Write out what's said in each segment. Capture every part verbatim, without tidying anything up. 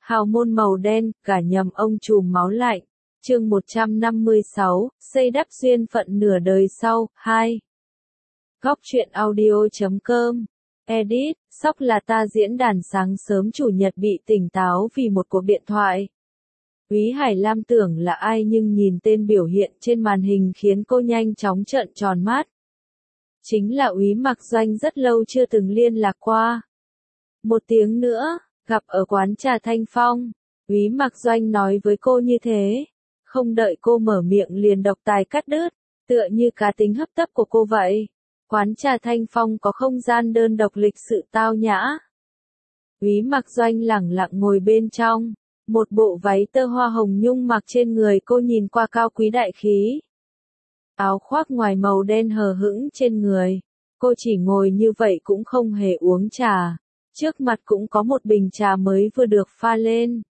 Hào môn màu đen, cả nhầm ông trùm máu lạnh. Chương một trăm năm mươi sáu, xây đắp duyên phận nửa đời sau, hai. Góc truyện audio chấm com. Edit, sóc là ta diễn đàn sáng sớm chủ nhật bị tỉnh táo vì một cuộc điện thoại. Úy Hải Lam tưởng là ai nhưng nhìn tên biểu hiện trên màn hình khiến cô nhanh chóng trợn tròn mắt. Chính là Úy Mạc Doanh rất lâu chưa từng liên lạc qua. Một tiếng nữa, gặp ở quán trà Thanh Phong. Úy Mạc Doanh nói với cô như thế. Không đợi cô mở miệng liền độc tài cắt đứt, tựa như cá tính hấp tấp của cô vậy. Quán trà Thanh Phong có không gian đơn độc lịch sự tao nhã. Úy Mạc Doanh lẳng lặng ngồi bên trong, một bộ váy tơ hoa hồng nhung mặc trên người cô nhìn qua cao quý đại khí. Áo khoác ngoài màu đen hờ hững trên người, cô chỉ ngồi như vậy cũng không hề uống trà. Trước mặt cũng có một bình trà mới vừa được pha lên.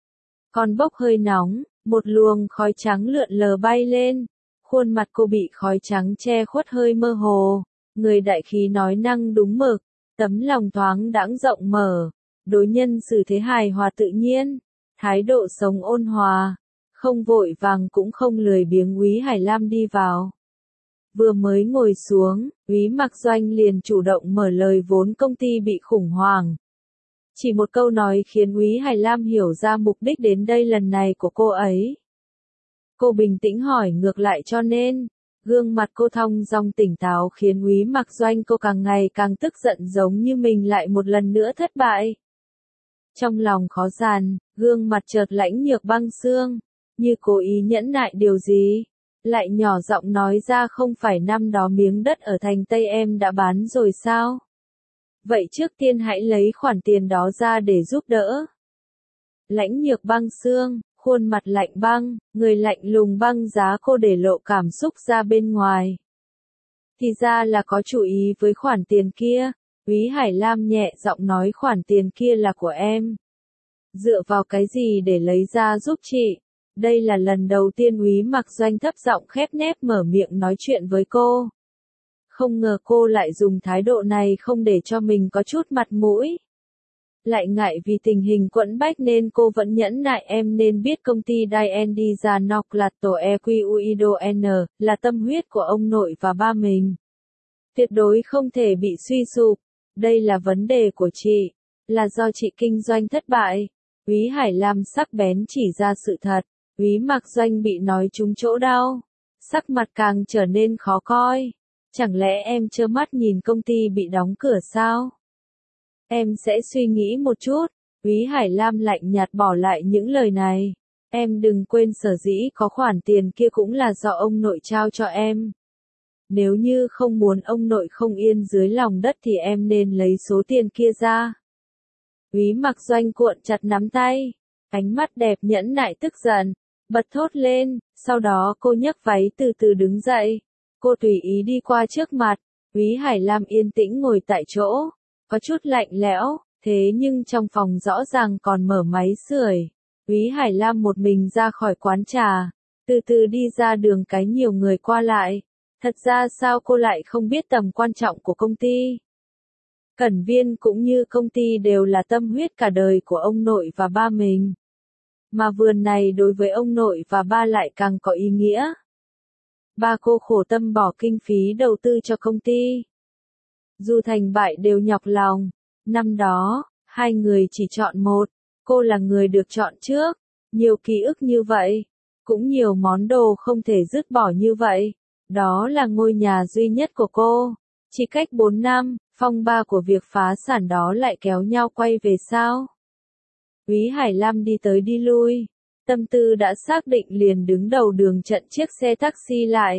Còn bốc hơi nóng, một luồng khói trắng lượn lờ bay lên. Khuôn mặt cô bị khói trắng che khuất hơi mơ hồ. Người đại khí nói năng đúng mực, tấm lòng thoáng đãng rộng mở. Đối nhân xử thế hài hòa tự nhiên, thái độ sống ôn hòa, không vội vàng cũng không lười biếng. Úy Hải Lam đi vào. Vừa mới ngồi xuống, Úy Mạc Doanh liền chủ động mở lời vốn công ty bị khủng hoảng. Chỉ một câu nói khiến Úy Hải Lam hiểu ra mục đích đến đây lần này của cô ấy. Cô bình tĩnh hỏi ngược lại cho nên, gương mặt cô thong dong tỉnh táo khiến Úy Mạc Doanh cô càng ngày càng tức giận giống như mình lại một lần nữa thất bại. Trong lòng khó dàn, gương mặt chợt lãnh nhược băng xương, như cố ý nhẫn nại điều gì. Lại nhỏ giọng nói ra không phải năm đó miếng đất ở thành Tây em đã bán rồi sao? Vậy trước tiên hãy lấy khoản tiền đó ra để giúp đỡ. Lãnh nhược băng xương, khuôn mặt lạnh băng, người lạnh lùng băng giá cô để lộ cảm xúc ra bên ngoài. Thì ra là có chú ý với khoản tiền kia. Úy Hải Lam nhẹ giọng nói khoản tiền kia là của em. Dựa vào cái gì để lấy ra giúp chị? Đây là lần đầu tiên Úy Mạc Doanh thấp giọng khép nép mở miệng nói chuyện với cô. Không ngờ cô lại dùng thái độ này không để cho mình có chút mặt mũi. Lại ngại vì tình hình quẫn bách nên cô vẫn nhẫn nại. Em nên biết công ty Diana Noclato Equiuido N là tâm huyết của ông nội và ba mình. Tuyệt đối không thể bị suy sụp. Đây là vấn đề của chị, là do chị kinh doanh thất bại. Úy Hải Lam sắc bén chỉ ra sự thật. Úy Mạc Doanh bị nói trúng chỗ đau, sắc mặt càng trở nên khó coi. Chẳng lẽ em trơ mắt nhìn công ty bị đóng cửa sao? Em sẽ suy nghĩ một chút. Úy Hải Lam lạnh nhạt bỏ lại những lời này. Em đừng quên sở dĩ có khoản tiền kia cũng là do ông nội trao cho em. Nếu như không muốn ông nội không yên dưới lòng đất thì em nên lấy số tiền kia ra. Úy Mạc Doanh cuộn chặt nắm tay, ánh mắt đẹp nhẫn nại tức giận, bật thốt lên, sau đó cô nhấc váy từ từ đứng dậy. Cô tùy ý đi qua trước mặt, Úy Hải Lam yên tĩnh ngồi tại chỗ, có chút lạnh lẽo, thế nhưng trong phòng rõ ràng còn mở máy sưởi. Úy Hải Lam một mình ra khỏi quán trà, từ từ đi ra đường cái nhiều người qua lại. Thật ra sao cô lại không biết tầm quan trọng của công ty? Cẩn Viên cũng như công ty đều là tâm huyết cả đời của ông nội và ba mình. Mà vườn này đối với ông nội và ba lại càng có ý nghĩa. Ba cô khổ tâm bỏ kinh phí đầu tư cho công ty. Dù thành bại đều nhọc lòng. Năm đó, hai người chỉ chọn một. Cô là người được chọn trước. Nhiều ký ức như vậy. Cũng nhiều món đồ không thể dứt bỏ như vậy. Đó là ngôi nhà duy nhất của cô. Chỉ cách bốn năm, phong ba của việc phá sản đó lại kéo nhau quay về sao? Úy Hải Lam đi tới đi lui. Tâm tư đã xác định liền đứng đầu đường chặn chiếc xe taxi lại.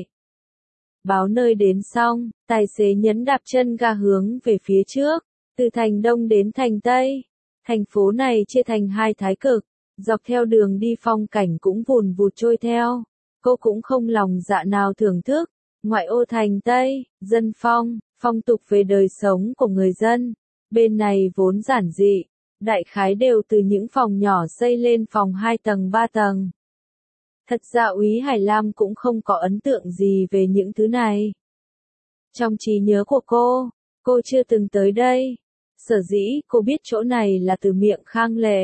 Báo nơi đến xong, tài xế nhấn đạp chân ga hướng về phía trước. Từ thành Đông đến thành Tây. Thành phố này chia thành hai thái cực. Dọc theo đường đi phong cảnh cũng vùn vụt trôi theo. Cô cũng không lòng dạ nào thưởng thức. Ngoại ô thành Tây, dân phong, phong tục về đời sống của người dân. Bên này vốn giản dị, đại khái đều từ những phòng nhỏ xây lên phòng hai tầng ba tầng. Thật ra Úy Hải Lam cũng không có ấn tượng gì về những thứ này. Trong trí nhớ của cô, cô chưa từng tới đây. Sở dĩ cô biết chỗ này là từ miệng Khang Lệ.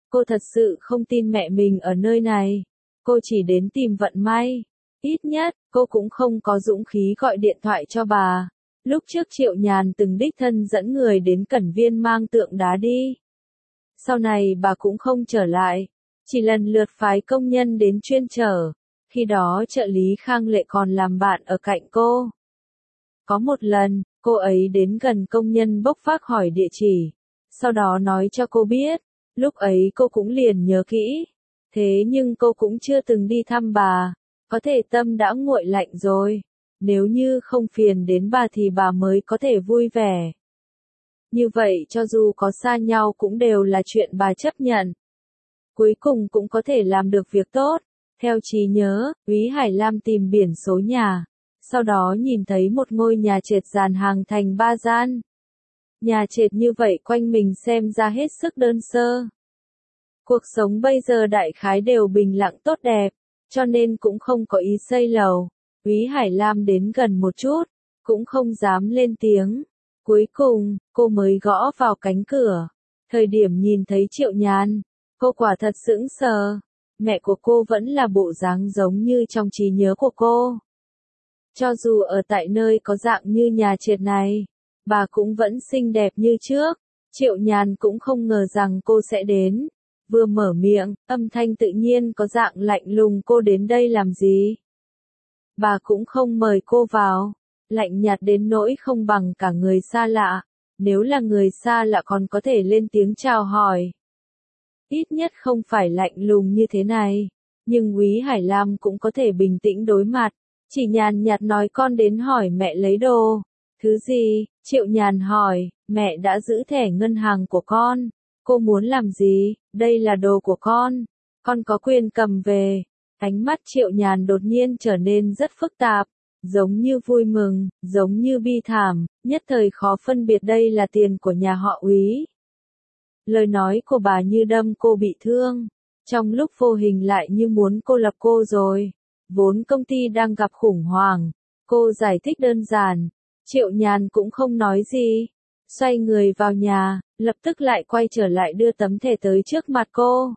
Cô thật sự không tin mẹ mình ở nơi này. Cô chỉ đến tìm vận may. Ít nhất, cô cũng không có dũng khí gọi điện thoại cho bà. Lúc trước Triệu Nhàn từng đích thân dẫn người đến Cẩn Viên mang tượng đá đi. Sau này bà cũng không trở lại. Chỉ lần lượt phái công nhân đến chuyên chở. Khi đó trợ lý Khang Lệ còn làm bạn ở cạnh cô. Có một lần, cô ấy đến gần công nhân bốc vác hỏi địa chỉ. Sau đó nói cho cô biết. Lúc ấy cô cũng liền nhớ kỹ. Thế nhưng cô cũng chưa từng đi thăm bà. Có thể tâm đã nguội lạnh rồi. Nếu như không phiền đến bà thì bà mới có thể vui vẻ. Như vậy cho dù có xa nhau cũng đều là chuyện bà chấp nhận. Cuối cùng cũng có thể làm được việc tốt. Theo trí nhớ, Úy Hải Lam tìm biển số nhà. Sau đó nhìn thấy một ngôi nhà trệt dàn hàng thành ba gian. Nhà trệt như vậy quanh mình xem ra hết sức đơn sơ. Cuộc sống bây giờ đại khái đều bình lặng tốt đẹp, cho nên cũng không có ý xây lầu. Úy Hải Lam đến gần một chút, cũng không dám lên tiếng. Cuối cùng, cô mới gõ vào cánh cửa. Thời điểm nhìn thấy Triệu Nhàn, cô quả thật sững sờ. Mẹ của cô vẫn là bộ dáng giống như trong trí nhớ của cô. Cho dù ở tại nơi có dạng như nhà trệt này, bà cũng vẫn xinh đẹp như trước. Triệu Nhàn cũng không ngờ rằng cô sẽ đến. Vừa mở miệng, âm thanh tự nhiên có dạng lạnh lùng, cô đến đây làm gì? Bà cũng không mời cô vào. Lạnh nhạt đến nỗi không bằng cả người xa lạ. Nếu là người xa lạ còn có thể lên tiếng chào hỏi. Ít nhất không phải lạnh lùng như thế này. Nhưng Úy Hải Lam cũng có thể bình tĩnh đối mặt. Chỉ nhàn nhạt nói con đến hỏi mẹ lấy đồ. Thứ gì? Triệu Nhàn hỏi, mẹ đã giữ thẻ ngân hàng của con. Cô muốn làm gì? Đây là đồ của con. Con có quyền cầm về. Ánh mắt Triệu Nhàn đột nhiên trở nên rất phức tạp. Giống như vui mừng, giống như bi thảm, nhất thời khó phân biệt đây là tiền của nhà họ Úy. Lời nói của bà như đâm cô bị thương. Trong lúc vô hình lại như muốn cô lập cô rồi. Vốn công ty đang gặp khủng hoảng. Cô giải thích đơn giản. Triệu Nhàn cũng không nói gì. Xoay người vào nhà, lập tức lại quay trở lại đưa tấm thẻ tới trước mặt cô.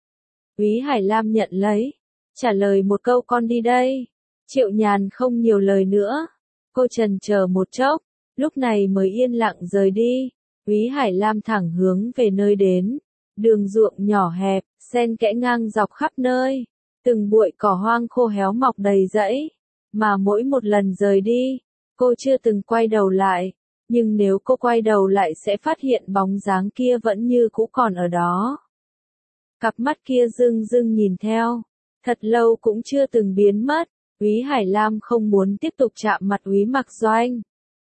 Úy Hải Lam nhận lấy. Trả lời một câu con đi đây. Triệu Nhàn không nhiều lời nữa. Cô trần chờ một chốc. Lúc này mới yên lặng rời đi. Úy Hải Lam thẳng hướng về nơi đến. Đường ruộng nhỏ hẹp, xen kẽ ngang dọc khắp nơi. Từng bụi cỏ hoang khô héo mọc đầy rẫy. Mà mỗi một lần rời đi, cô chưa từng quay đầu lại. Nhưng nếu cô quay đầu lại sẽ phát hiện bóng dáng kia vẫn như cũ còn ở đó. Cặp mắt kia rưng rưng nhìn theo. Thật lâu cũng chưa từng biến mất. Úy Hải Lam không muốn tiếp tục chạm mặt Úy Mặc Doanh.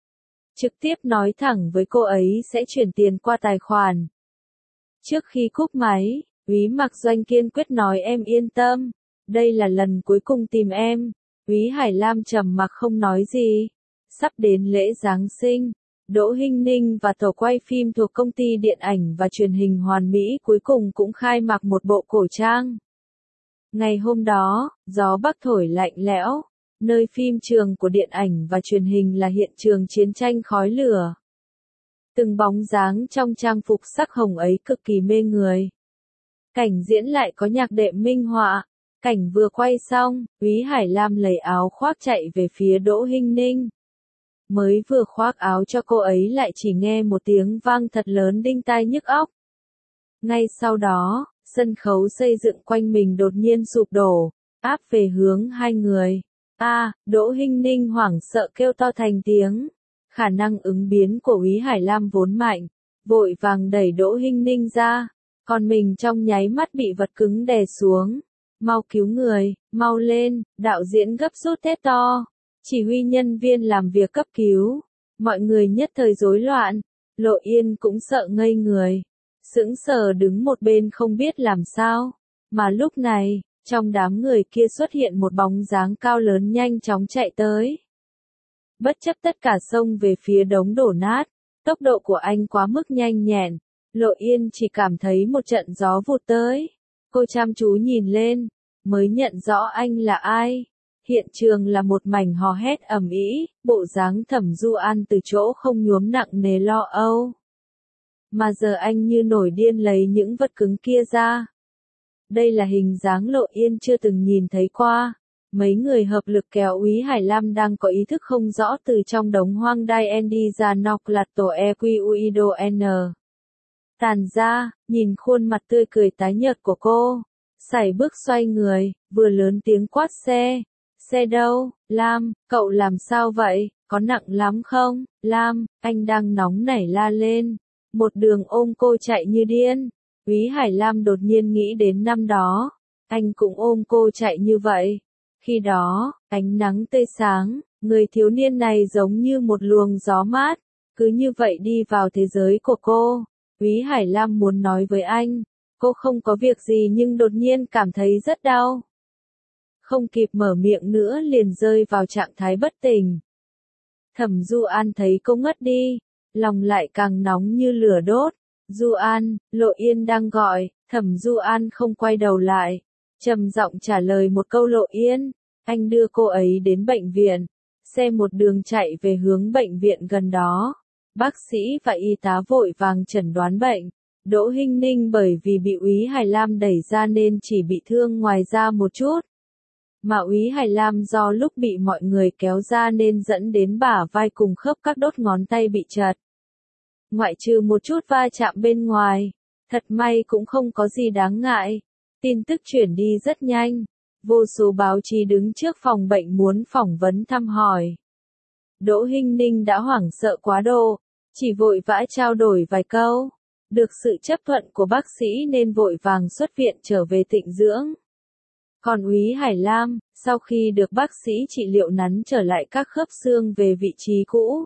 Trực tiếp nói thẳng với cô ấy sẽ chuyển tiền qua tài khoản. Trước khi cúp máy, Úy Mặc Doanh kiên quyết nói em yên tâm. Đây là lần cuối cùng tìm em. Úy Hải Lam trầm mặc không nói gì. Sắp đến lễ Giáng sinh. Đỗ Hinh Ninh và tổ quay phim thuộc công ty điện ảnh và truyền hình Hoàn Mỹ cuối cùng cũng khai mạc một bộ cổ trang. Ngày hôm đó, gió bắc thổi lạnh lẽo. Nơi phim trường của điện ảnh và truyền hình là hiện trường chiến tranh khói lửa. Từng bóng dáng trong trang phục sắc hồng ấy cực kỳ mê người. Cảnh diễn lại có nhạc đệm minh họa. Cảnh vừa quay xong, Úy Hải Lam lấy áo khoác chạy về phía Đỗ Hinh Ninh. Mới vừa khoác áo cho cô ấy lại chỉ nghe một tiếng vang thật lớn đinh tai nhức óc. Ngay sau đó, sân khấu xây dựng quanh mình đột nhiên sụp đổ, áp về hướng hai người. A, à, Đỗ Hinh Ninh hoảng sợ kêu to thành tiếng. Khả năng ứng biến của Úy Hải Lam vốn mạnh, vội vàng đẩy Đỗ Hinh Ninh ra, còn mình trong nháy mắt bị vật cứng đè xuống. Mau cứu người, mau lên, đạo diễn gấp rút thét to. Chỉ huy nhân viên làm việc cấp cứu. Mọi người nhất thời rối loạn. Lộ Yên cũng sợ ngây người. Sững sờ đứng một bên không biết làm sao. Mà lúc này, trong đám người kia xuất hiện một bóng dáng cao lớn nhanh chóng chạy tới. Bất chấp tất cả xông về phía đống đổ nát. Tốc độ của anh quá mức nhanh nhẹn. Lộ Yên chỉ cảm thấy một trận gió vụt tới. Cô chăm chú nhìn lên, mới nhận rõ anh là ai. Hiện trường là một mảnh hò hét ầm ĩ, bộ dáng Thẩm Du An từ chỗ không nhuốm nặng nề lo âu. mà giờ anh như nổi điên lấy những vật cứng kia ra. Đây là hình dáng Lộ Yên chưa từng nhìn thấy qua. Mấy người hợp lực kéo Úy Hải Lam đang có ý thức không rõ từ trong đống hoang đai Andy ra nọc lạt tổ e quy uido n. Tàn ra, nhìn khuôn mặt tươi cười tái nhợt của cô. Sải bước xoay người, vừa lớn tiếng quát xe. Xe đâu, Lam, cậu làm sao vậy, có nặng lắm không? Lam, anh đang nóng nảy la lên. Một đường ôm cô chạy như điên. Úy Hải Lam đột nhiên nghĩ đến năm đó. Anh cũng ôm cô chạy như vậy. Khi đó, ánh nắng tươi sáng, người thiếu niên này giống như một luồng gió mát. Cứ như vậy đi vào thế giới của cô. Úy Hải Lam muốn nói với anh. Cô không có việc gì nhưng đột nhiên cảm thấy rất đau. Không kịp mở miệng nữa liền rơi vào trạng thái bất tỉnh. Thẩm Du An thấy cô ngất đi, lòng lại càng nóng như lửa đốt. Du An, Lộ Yên đang gọi. Thẩm Du An không quay đầu lại, trầm giọng trả lời một câu Lộ Yên. Anh đưa cô ấy đến bệnh viện. Xe một đường chạy về hướng bệnh viện gần đó. Bác sĩ và y tá vội vàng chẩn đoán bệnh. Đỗ Hinh Ninh bởi vì bị Úy Hải Lam đẩy ra nên chỉ bị thương ngoài da một chút. Mà Úy Hải Lam do lúc bị mọi người kéo ra nên dẫn đến bả vai cùng khớp các đốt ngón tay bị trật. Ngoại trừ một chút va chạm bên ngoài, thật may cũng không có gì đáng ngại. Tin tức chuyển đi rất nhanh. Vô số báo chí đứng trước phòng bệnh muốn phỏng vấn thăm hỏi. Đỗ Hinh Ninh đã hoảng sợ quá độ, chỉ vội vã trao đổi vài câu. Được sự chấp thuận của bác sĩ nên vội vàng xuất viện trở về tịnh dưỡng. Còn Úy Hải Lam, sau khi được bác sĩ trị liệu nắn trở lại các khớp xương về vị trí cũ.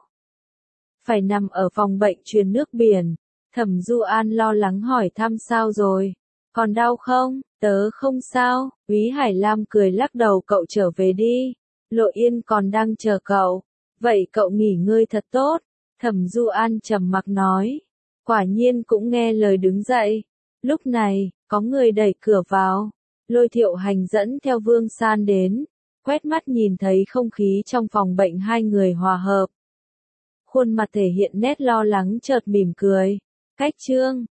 Phải nằm ở phòng bệnh truyền nước biển. Thẩm Du An lo lắng hỏi thăm sao rồi. Còn đau không? Tớ không sao. Úy Hải Lam cười lắc đầu, cậu trở về đi. Lộ Yên còn đang chờ cậu. Vậy cậu nghỉ ngơi thật tốt. Thẩm Du An trầm mặc nói. Quả nhiên cũng nghe lời đứng dậy. Lúc này, có người đẩy cửa vào. Lôi Thiệu Hành dẫn theo Vương San đến. Quét mắt nhìn thấy không khí trong phòng bệnh hai người hòa hợp. Khuôn mặt thể hiện nét lo lắng chợt mỉm cười. Cách Trương,